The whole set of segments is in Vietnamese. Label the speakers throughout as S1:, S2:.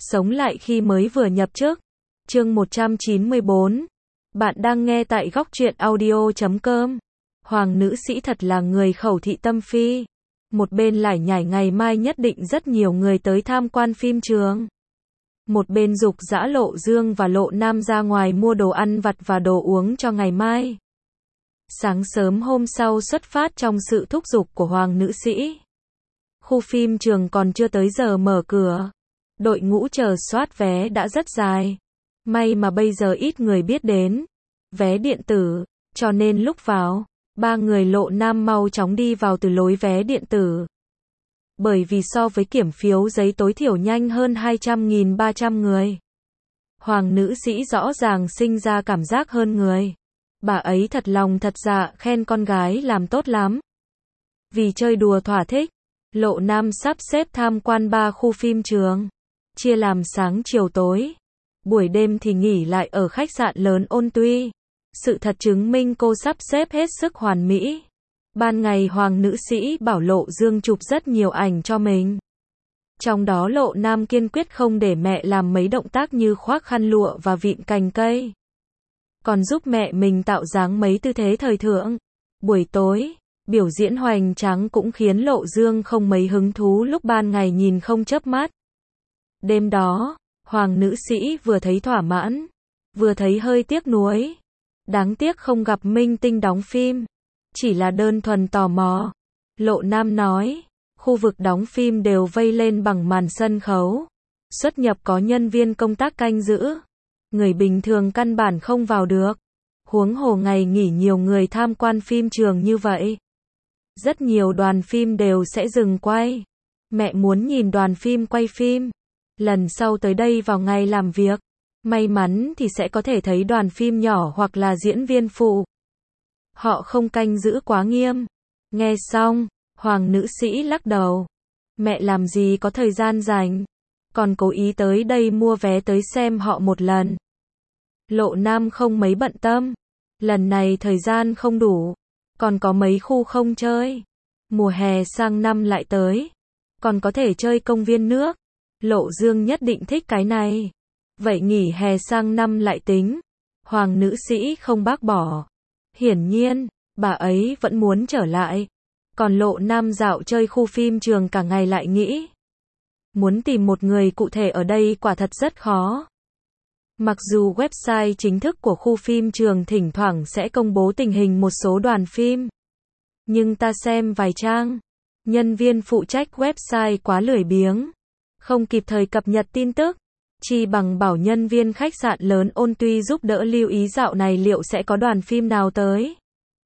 S1: Sống lại khi mới vừa nhập chức. Chương 194. Bạn đang nghe tại góc truyện audio.com. Hoàng nữ sĩ thật là người khẩu thị tâm phi. Một bên lải nhải ngày mai nhất định rất nhiều người tới tham quan phim trường. Một bên dục dã Lộ Dương và Lộ Nam ra ngoài mua đồ ăn vặt và đồ uống cho ngày mai. Sáng sớm hôm sau xuất phát trong sự thúc giục của Hoàng nữ sĩ. Khu phim trường còn chưa tới giờ mở cửa. Đội ngũ chờ soát vé đã rất dài. May mà bây giờ ít người biết đến vé điện tử, cho nên lúc vào, ba người Lộ Nam mau chóng đi vào từ lối vé điện tử. Bởi vì so với kiểm phiếu giấy tối thiểu nhanh hơn 200.300 người. Hoàng nữ sĩ rõ ràng sinh ra cảm giác hơn người. Bà ấy thật lòng thật dạ khen con gái làm tốt lắm. Vì chơi đùa thỏa thích, Lộ Nam sắp xếp tham quan 3 khu phim trường, chia làm sáng chiều tối. Buổi đêm thì nghỉ lại ở khách sạn lớn Ôn Tuy. Sự thật chứng minh cô sắp xếp hết sức hoàn mỹ. Ban ngày Hoàng nữ sĩ bảo Lộ Dương chụp rất nhiều ảnh cho mình. Trong đó Lộ Nam kiên quyết không để mẹ làm mấy động tác như khoác khăn lụa và vịn cành cây. Còn giúp mẹ mình tạo dáng mấy tư thế thời thượng. Buổi tối, biểu diễn hoành tráng cũng khiến Lộ Dương không mấy hứng thú lúc ban ngày nhìn không chớp mắt. Đêm đó, Hoàng nữ sĩ vừa thấy thỏa mãn, vừa thấy hơi tiếc nuối. Đáng tiếc không gặp minh tinh đóng phim. Chỉ là đơn thuần tò mò. Lộ Nam nói, khu vực đóng phim đều vây lên bằng màn sân khấu. Xuất nhập có nhân viên công tác canh giữ. Người bình thường căn bản không vào được. Huống hồ ngày nghỉ nhiều người tham quan phim trường như vậy. Rất nhiều đoàn phim đều sẽ dừng quay. Mẹ muốn nhìn đoàn phim quay phim. Lần sau tới đây vào ngày làm việc, may mắn thì sẽ có thể thấy đoàn phim nhỏ hoặc là diễn viên phụ. Họ không canh giữ quá nghiêm. Nghe xong, Hoàng nữ sĩ lắc đầu. Mẹ làm gì có thời gian rảnh, còn cố ý tới đây mua vé tới xem họ một lần. Lộ Nam không mấy bận tâm. Lần này thời gian không đủ, còn có mấy khu không chơi. Mùa hè sang năm lại tới, còn có thể chơi công viên nước. Lộ Dương nhất định thích cái này. Vậy nghỉ hè sang năm lại tính. Hoàng nữ sĩ không bác bỏ. Hiển nhiên, bà ấy vẫn muốn trở lại. Còn Lộ Nam dạo chơi khu phim trường cả ngày lại nghĩ. Muốn tìm một người cụ thể ở đây quả thật rất khó. Mặc dù website chính thức của khu phim trường thỉnh thoảng sẽ công bố tình hình một số đoàn phim. Nhưng ta xem vài trang. Nhân viên phụ trách website quá lười biếng. Không kịp thời cập nhật tin tức. Chi bằng bảo nhân viên khách sạn lớn Ôn Tuy giúp đỡ lưu ý dạo này liệu sẽ có đoàn phim nào tới.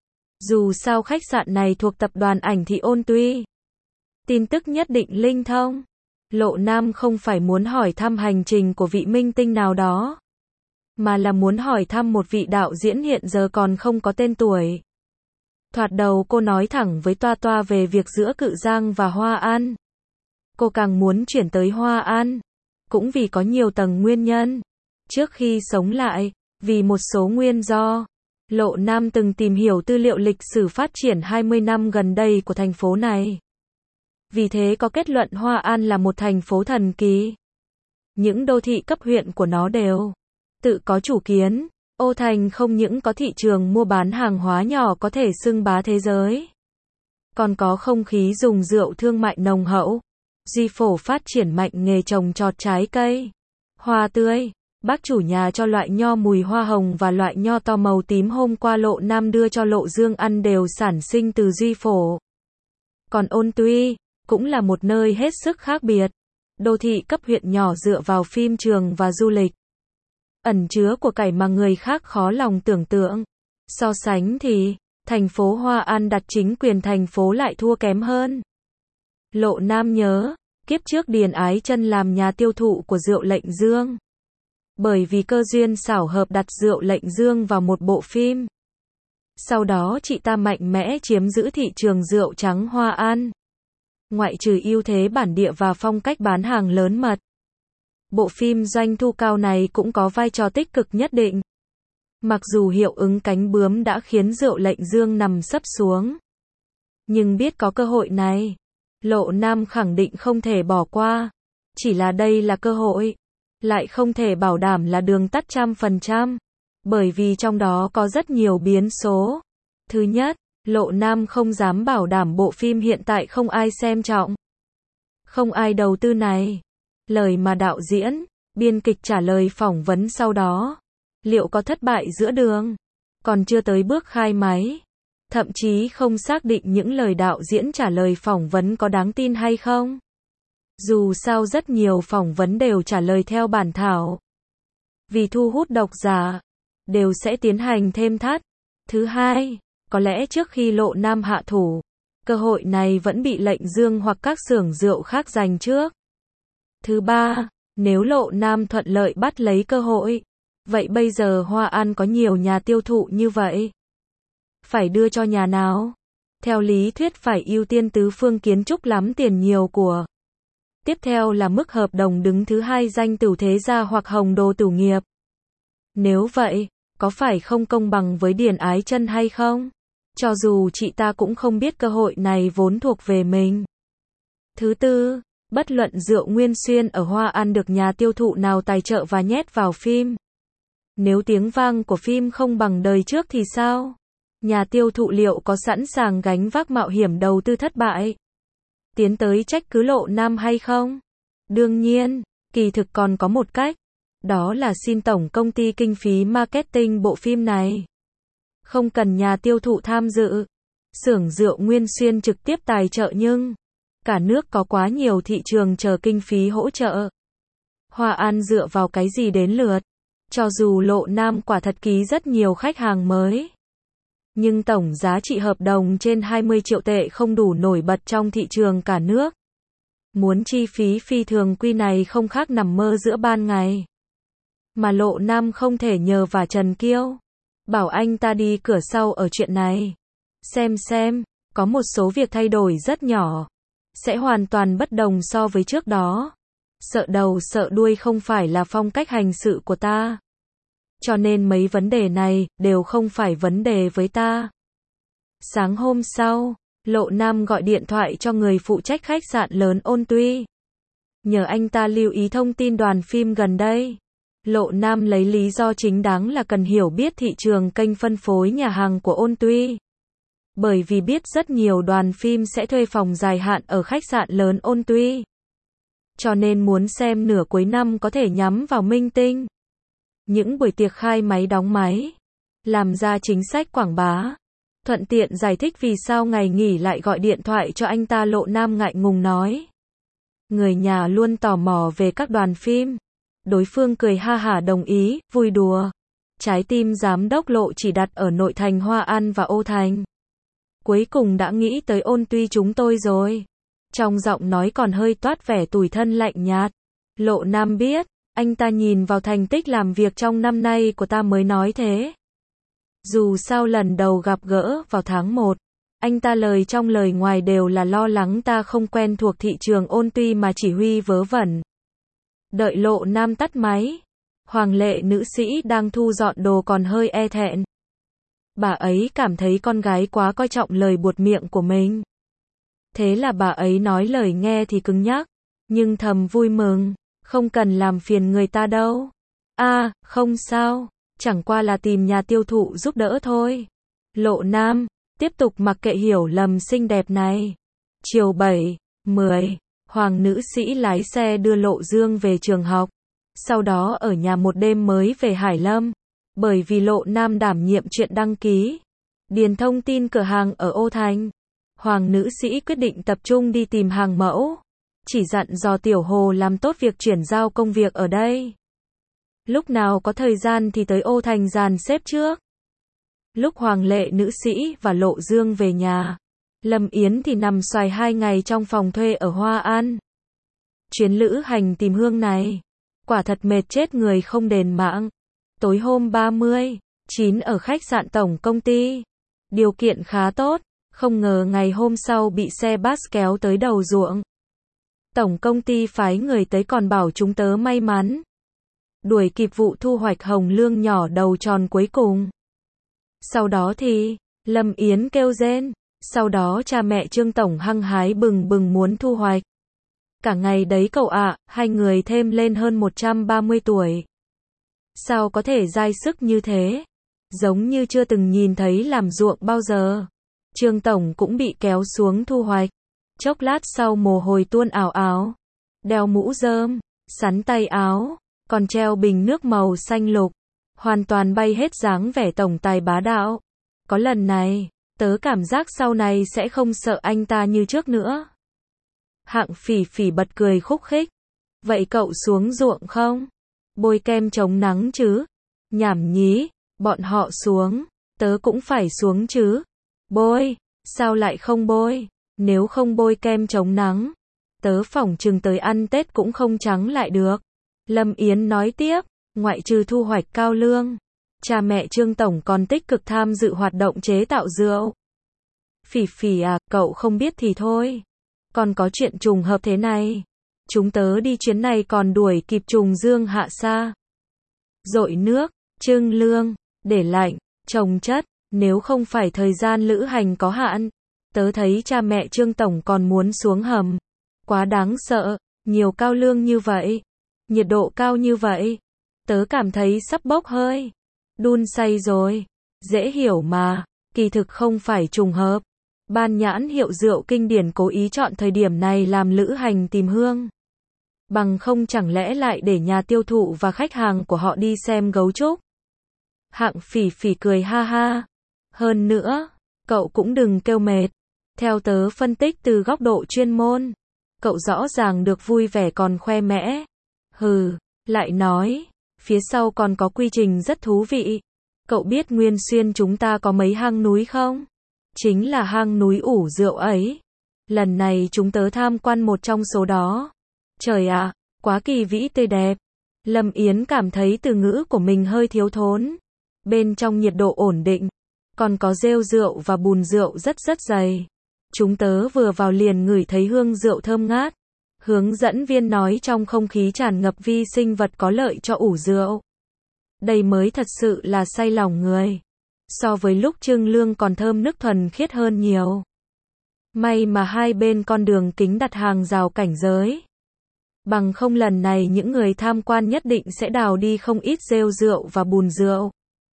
S1: Dù sao khách sạn này thuộc tập đoàn ảnh thị Ôn Tuy. Tin tức nhất định linh thông. Lộ Nam không phải muốn hỏi thăm hành trình của vị minh tinh nào đó, mà là muốn hỏi thăm một vị đạo diễn hiện giờ còn không có tên tuổi. Thoạt đầu cô nói thẳng với Toa Toa về việc giữa Cự Giang và Hoa An. Cô càng muốn chuyển tới Hoa An, cũng vì có nhiều tầng nguyên nhân. Trước khi sống lại, vì một số nguyên do, Lộ Nam từng tìm hiểu tư liệu lịch sử phát triển 20 năm gần đây của thành phố này. Vì thế có kết luận Hoa An là một thành phố thần kỳ. Những đô thị cấp huyện của nó đều tự có chủ kiến. Ô Thành không những có thị trường mua bán hàng hóa nhỏ có thể xưng bá thế giới, còn có không khí dùng rượu thương mại nồng hậu. Duy Phổ phát triển mạnh nghề trồng trọt trái cây, hoa tươi. Bác chủ nhà cho loại nho mùi hoa hồng và loại nho to màu tím hôm qua Lộ Nam đưa cho Lộ Dương ăn đều sản sinh từ Duy Phổ. Còn Ôn Tuy cũng là một nơi hết sức khác biệt. Đô thị cấp huyện nhỏ dựa vào phim trường và du lịch. Ẩn chứa của cải mà người khác khó lòng tưởng tượng. So sánh thì, thành phố Hoa An đặt chính quyền thành phố lại thua kém hơn. Lộ Nam nhớ, kiếp trước Điền Ái Chân làm nhà tiêu thụ của rượu Lệnh Dương. Bởi vì cơ duyên xảo hợp đặt rượu Lệnh Dương vào một bộ phim. Sau đó chị ta mạnh mẽ chiếm giữ thị trường rượu trắng Hoa An. Ngoại trừ ưu thế bản địa và phong cách bán hàng lớn mật, bộ phim doanh thu cao này cũng có vai trò tích cực nhất định. Mặc dù hiệu ứng cánh bướm đã khiến rượu Lệnh Dương nằm sấp xuống, nhưng biết có cơ hội này, Lộ Nam khẳng định không thể bỏ qua. Chỉ là đây là cơ hội, lại không thể bảo đảm là đường tắt 100%, bởi vì trong đó có rất nhiều biến số. Thứ nhất, Lộ Nam không dám bảo đảm bộ phim hiện tại không ai xem trọng, không ai đầu tư này. Lời mà đạo diễn, biên kịch trả lời phỏng vấn sau đó, liệu có thất bại giữa đường, còn chưa tới bước khai máy. Thậm chí không xác định những lời đạo diễn trả lời phỏng vấn có đáng tin hay không. Dù sao rất nhiều phỏng vấn đều trả lời theo bản thảo. Vì thu hút độc giả, đều sẽ tiến hành thêm thắt. Thứ hai, có lẽ trước khi Lộ Nam hạ thủ, cơ hội này vẫn bị Lệnh Dương hoặc các xưởng rượu khác giành trước. Thứ ba, nếu Lộ Nam thuận lợi bắt lấy cơ hội, vậy bây giờ Hoa An có nhiều nhà tiêu thụ như vậy, phải đưa cho nhà nào? Theo lý thuyết phải ưu tiên tứ phương kiến trúc lắm tiền nhiều của. Tiếp theo là mức hợp đồng đứng thứ hai danh Tửu Thế Gia hoặc Hồng Đồ Tửu Nghiệp. Nếu vậy, có phải không công bằng với Điền Ái Chân hay không? Cho dù chị ta cũng không biết cơ hội này vốn thuộc về mình. Thứ tư, bất luận rượu Nguyên Xuyên ở Hoa An được nhà tiêu thụ nào tài trợ và nhét vào phim. Nếu tiếng vang của phim không bằng đời trước thì sao? Nhà tiêu thụ liệu có sẵn sàng gánh vác mạo hiểm đầu tư thất bại, tiến tới trách cứ Lộ Nam hay không? Đương nhiên, kỳ thực còn có một cách, đó là xin tổng công ty kinh phí marketing bộ phim này. Không cần nhà tiêu thụ tham dự, xưởng rượu Nguyên Xuyên trực tiếp tài trợ, nhưng cả nước có quá nhiều thị trường chờ kinh phí hỗ trợ. Hoa An dựa vào cái gì đến lượt? Cho dù Lộ Nam quả thật ký rất nhiều khách hàng mới, nhưng tổng giá trị hợp đồng trên 20 triệu tệ không đủ nổi bật trong thị trường cả nước. Muốn chi phí phi thường quy này không khác nằm mơ giữa ban ngày. Mà Lộ Nam không thể nhờ vả Trần Kiêu, bảo anh ta đi cửa sau ở chuyện này. Xem, có một số việc thay đổi rất nhỏ, sẽ hoàn toàn bất đồng so với trước đó. Sợ đầu sợ đuôi không phải là phong cách hành sự của ta. Cho nên mấy vấn đề này đều không phải vấn đề với ta. Sáng hôm sau, Lộ Nam gọi điện thoại cho người phụ trách khách sạn lớn Ôn Tuy, nhờ anh ta lưu ý thông tin đoàn phim gần đây. Lộ Nam lấy lý do chính đáng là cần hiểu biết thị trường kênh phân phối nhà hàng của Ôn Tuy. Bởi vì biết rất nhiều đoàn phim sẽ thuê phòng dài hạn ở khách sạn lớn Ôn Tuy. Cho nên muốn xem nửa cuối năm có thể nhắm vào minh tinh. Những buổi tiệc khai máy đóng máy, làm ra chính sách quảng bá. Thuận tiện giải thích vì sao ngày nghỉ lại gọi điện thoại cho anh ta. Lộ Nam ngại ngùng nói. Người nhà luôn tò mò về các đoàn phim. Đối phương cười ha hả đồng ý, vui đùa. Trái tim giám đốc Lộ chỉ đặt ở nội thành Hoa An và Ô Thành. Cuối cùng đã nghĩ tới Ôn Tuy chúng tôi rồi. Trong giọng nói còn hơi toát vẻ tủi thân lạnh nhạt. Lộ Nam biết, anh ta nhìn vào thành tích làm việc trong năm nay của ta mới nói thế. Dù sao lần đầu gặp gỡ vào tháng 1, anh ta lời trong lời ngoài đều là lo lắng ta không quen thuộc thị trường Ôn Tuy mà chỉ huy vớ vẩn. Đợi Lộ Nam tắt máy, Hoàng Lệ nữ sĩ đang thu dọn đồ còn hơi e thẹn. Bà ấy cảm thấy con gái quá coi trọng lời buột miệng của mình. Thế là bà ấy nói lời nghe thì cứng nhắc, nhưng thầm vui mừng, không cần làm phiền người ta đâu. Không sao, chẳng qua là tìm nhà tiêu thụ giúp đỡ thôi. Lộ Nam tiếp tục mặc kệ hiểu lầm xinh đẹp này. Chiều 7, 10, Hoàng nữ sĩ lái xe đưa Lộ Dương về trường học, sau đó ở nhà một đêm mới về Hải Lâm. Bởi vì Lộ Nam đảm nhiệm chuyện đăng ký, điền thông tin cửa hàng ở Ô Thành, Hoàng nữ sĩ quyết định tập trung đi tìm hàng mẫu, chỉ dặn dò Tiểu Hồ làm tốt việc chuyển giao công việc ở đây. Lúc nào có thời gian thì tới Ô Thành dàn xếp trước. Lúc Hoàng Lệ nữ sĩ và Lộ Dương về nhà, Lâm Yến thì nằm xoài 2 ngày trong phòng thuê ở Hoa An. Chuyến lữ hành tìm hương này, quả thật mệt chết người không đền mạng. Tối hôm 30/9 ở khách sạn tổng công ty, điều kiện khá tốt, không ngờ ngày hôm sau bị xe bus kéo tới đầu ruộng. Tổng công ty phái người tới còn bảo chúng tớ may mắn đuổi kịp vụ thu hoạch hồng lương nhỏ đầu tròn cuối cùng. Sau đó thì, Lâm Yến kêu rên, sau đó cha mẹ Trương Tổng hăng hái bừng bừng muốn thu hoạch. Cả ngày đấy cậu ạ, hai người thêm lên hơn 130 tuổi. Sao có thể dai sức như thế? Giống như chưa từng nhìn thấy làm ruộng bao giờ. Trương Tổng cũng bị kéo xuống thu hoạch. Chốc lát sau mồ hôi tuôn ào ào. Đeo mũ rơm, sắn tay áo, còn treo bình nước màu xanh lục. Hoàn toàn bay hết dáng vẻ tổng tài bá đạo. Có lần này, tớ cảm giác sau này sẽ không sợ anh ta như trước nữa. Hạng Phỉ Phỉ bật cười khúc khích. Vậy cậu xuống ruộng không? Bôi kem chống nắng chứ? Nhảm nhí, bọn họ xuống, tớ cũng phải xuống chứ. Bôi, sao lại không bôi? Nếu không bôi kem chống nắng, tớ phỏng chừng tới ăn Tết cũng không trắng lại được. Lâm Yến nói tiếp, ngoại trừ thu hoạch cao lương, cha mẹ Trương Tổng còn tích cực tham dự hoạt động chế tạo rượu. Phỉ Phỉ à, cậu không biết thì thôi. Còn có chuyện trùng hợp thế này. Chúng tớ đi chuyến này còn đuổi kịp trùng dương hạ sa. Dội nước, trưng lương, để lạnh, trồng chất, nếu không phải thời gian lữ hành có hạn, tớ thấy cha mẹ Trương Tổng còn muốn xuống hầm. Quá đáng sợ, nhiều cao lương như vậy, nhiệt độ cao như vậy, tớ cảm thấy sắp bốc hơi. Đun say rồi, dễ hiểu mà, kỳ thực không phải trùng hợp. Ban nhãn hiệu rượu kinh điển cố ý chọn thời điểm này làm lữ hành tìm hương. Bằng không chẳng lẽ lại để nhà tiêu thụ và khách hàng của họ đi xem gấu trúc. Hạng Phỉ Phỉ cười ha ha. Hơn nữa, cậu cũng đừng kêu mệt. Theo tớ phân tích từ góc độ chuyên môn, cậu rõ ràng được vui vẻ còn khoe mẽ. Hừ, lại nói, phía sau còn có quy trình rất thú vị. Cậu biết Nguyên Xuyên chúng ta có mấy hang núi không? Chính là hang núi ủ rượu ấy. Lần này chúng tớ tham quan một trong số đó. Trời ạ, quá kỳ vĩ tươi đẹp. Lâm Yến cảm thấy từ ngữ của mình hơi thiếu thốn. Bên trong nhiệt độ ổn định, còn có rêu rượu và bùn rượu rất dày. Chúng tớ vừa vào liền ngửi thấy hương rượu thơm ngát. Hướng dẫn viên nói trong không khí tràn ngập vi sinh vật có lợi cho ủ rượu. Đây mới thật sự là say lòng người. So với lúc trưng lương còn thơm nức thuần khiết hơn nhiều. May mà hai bên con đường kính đặt hàng rào cảnh giới. Bằng không lần này những người tham quan nhất định sẽ đào đi không ít rêu rượu và bùn rượu.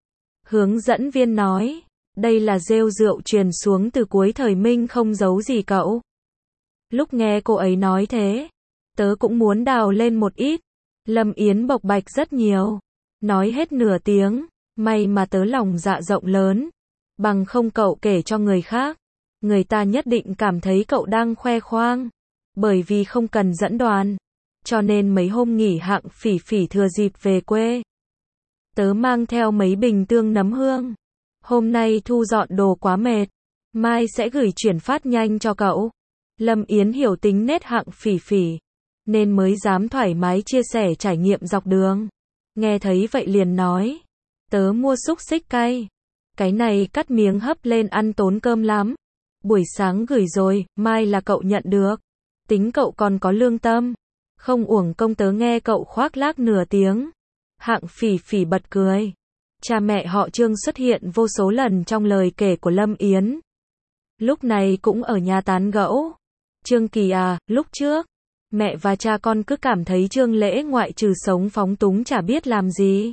S1: Hướng dẫn viên nói, đây là rêu rượu truyền xuống từ cuối thời Minh không giấu gì cậu. Lúc nghe cô ấy nói thế, tớ cũng muốn đào lên một ít. Lâm Yến bộc bạch rất nhiều. Nói hết nửa tiếng, may mà tớ lòng dạ rộng lớn. Bằng không cậu kể cho người khác, người ta nhất định cảm thấy cậu đang khoe khoang. Bởi vì không cần dẫn đoàn, cho nên mấy hôm nghỉ Hạng Phỉ Phỉ thừa dịp về quê. Tớ mang theo mấy bình tương nấm hương. Hôm nay thu dọn đồ quá mệt, mai sẽ gửi chuyển phát nhanh cho cậu. Lâm Yến hiểu tính nết Hạng Phỉ Phỉ, nên mới dám thoải mái chia sẻ trải nghiệm dọc đường. Nghe thấy vậy liền nói, tớ mua xúc xích cay. Cái này cắt miếng hấp lên ăn tốn cơm lắm. Buổi sáng gửi rồi, mai là cậu nhận được. Tính cậu còn có lương tâm. Không uổng công tớ nghe cậu khoác lác nửa tiếng. Hạng Phỉ Phỉ bật cười. Cha mẹ họ Trương xuất hiện vô số lần trong lời kể của Lâm Yến. Lúc này cũng ở nhà tán gẫu. Trương Kỳ à, lúc trước, mẹ và cha con cứ cảm thấy Trương Lễ ngoại trừ sống phóng túng chả biết làm gì.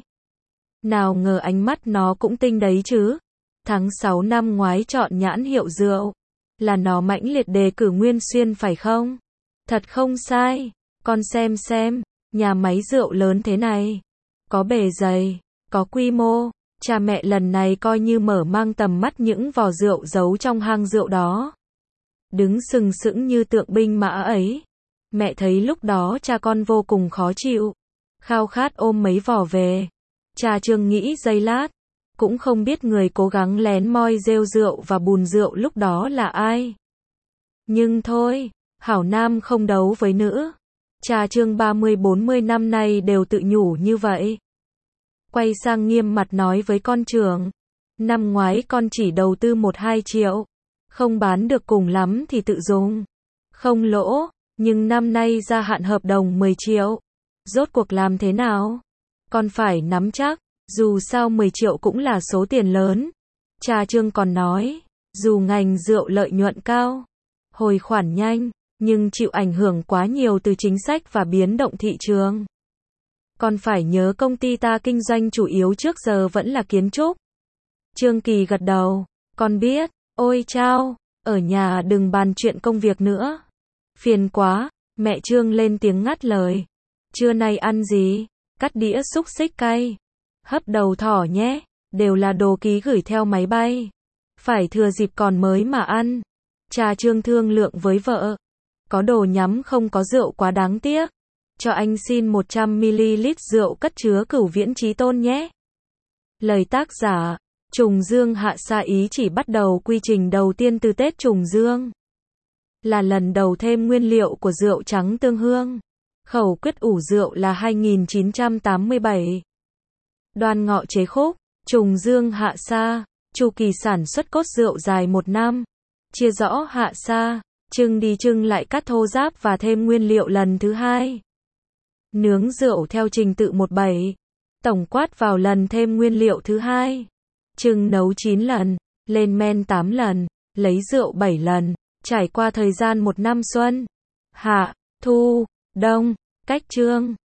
S1: Nào ngờ ánh mắt nó cũng tinh đấy chứ. Tháng 6 năm ngoái chọn nhãn hiệu rượu. Là nó mãnh liệt đề cử Nguyên Xuyên phải không? Thật không sai. Con xem, nhà máy rượu lớn thế này. Có bề dày, có quy mô. Cha mẹ lần này coi như mở mang tầm mắt những vò rượu giấu trong hang rượu đó. Đứng sừng sững như tượng binh mã ấy. Mẹ thấy lúc đó cha con vô cùng khó chịu. Khao khát ôm mấy vò về. Cha Trương nghĩ giây lát. Cũng không biết người cố gắng lén moi rêu rượu và bùn rượu lúc đó là ai. Nhưng thôi, hảo nam không đấu với nữ. Cha Trương 30-40 năm nay đều tự nhủ như vậy. Quay sang nghiêm mặt nói với con trưởng. Năm ngoái con chỉ đầu tư 1-2 triệu. Không bán được cùng lắm thì tự dùng. Không lỗ, nhưng năm nay gia hạn hợp đồng 10 triệu. Rốt cuộc làm thế nào? Con phải nắm chắc, dù sao 10 triệu cũng là số tiền lớn. Cha Trương còn nói, dù ngành rượu lợi nhuận cao, hồi khoản nhanh, nhưng chịu ảnh hưởng quá nhiều từ chính sách và biến động thị trường. Còn phải nhớ công ty ta kinh doanh chủ yếu trước giờ vẫn là kiến trúc. Trương Kỳ gật đầu, con biết, ôi chao, ở nhà đừng bàn chuyện công việc nữa. Phiền quá, mẹ Trương lên tiếng ngắt lời. Trưa nay ăn gì? Cắt đĩa xúc xích cay. Hấp đầu thỏ nhé, đều là đồ ký gửi theo máy bay. Phải thừa dịp còn mới mà ăn. Cha Trương thương lượng với vợ. Có đồ nhắm không có rượu quá đáng tiếc. Cho anh xin 100ml rượu cất chứa Cửu Viễn Chí Tôn nhé. Lời tác giả, Trùng Dương Hạ Sa ý chỉ bắt đầu quy trình đầu tiên từ Tết Trùng Dương. Là lần đầu thêm nguyên liệu của rượu trắng tương hương. Khẩu quyết ủ rượu là 2987. Đoan Ngọ chế khúc, Trùng Dương Hạ Sa, chu kỳ sản xuất cốt rượu dài 1 năm. Chia rõ hạ sa, trưng đi trưng lại cắt thô ráp và thêm nguyên liệu lần thứ 2. Nướng rượu theo trình tự 17. Tổng quát vào lần thêm nguyên liệu thứ 2. Trưng nấu 9 lần, lên men 8 lần, lấy rượu 7 lần, trải qua thời gian 1 năm xuân, hạ, thu, đông, cách trương.